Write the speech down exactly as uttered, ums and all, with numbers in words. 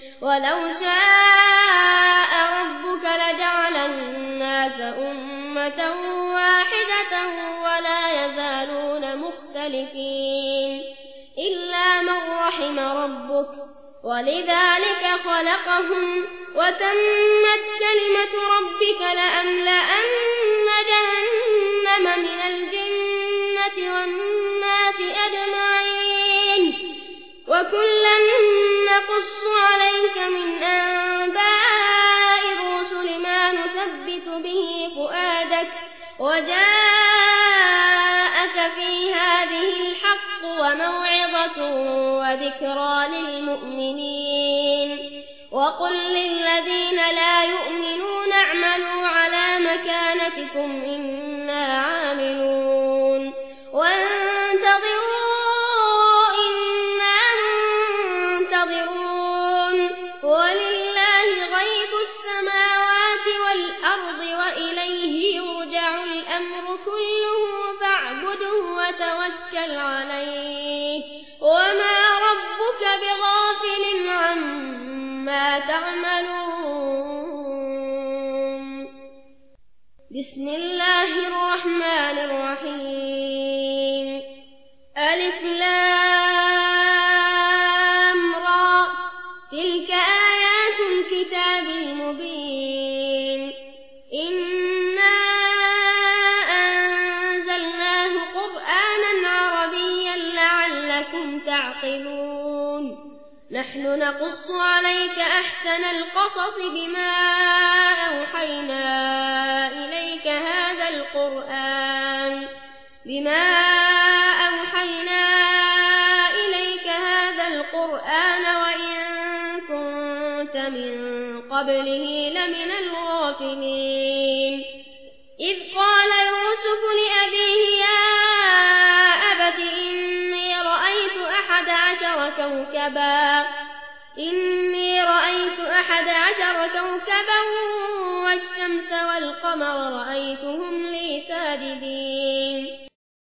ولو شاء ربك لجعل الناس أمة واحدة ولا يزالون مختلفين إلا من رحم ربك ولذلك خلقهم وتمت كلمة ربك لأملأن جهنم من الجنة والناس أجمعين وكلا نقص عليك من أنباء الرسل ما نثبت به فؤادك وجاءك في هذه الحق وموعظة وذكرى للمؤمنين وقل للذين لا يؤمنون اعملوا على مكانتكم إنا عاملون وانتظروا إنا منتظرون ولله غيب السماوات والأرض وإليه يرجع الأمر كله فاعبده وتوكل عليه وما ربك بغافل عما تعملون. بسم الله الرحمن الرحيم. ألف لام را تلك آيات الكتاب المبين إنا أنزلناه قرآنا عربيا لعلكم تعقلون نحن نقص عليك أحسن القصص بما أوحينا إليك هذا القرآن بما أوحينا إليك هذا القرآن وإن كنت من قبله لمن الغافلين إذ قال يوسف لأبيه يا أبت إني رأيت أحد عشر كوكبا إني رأيت أحد عشر كوكبا والشمس والقمر رأيتهم لي ساجدين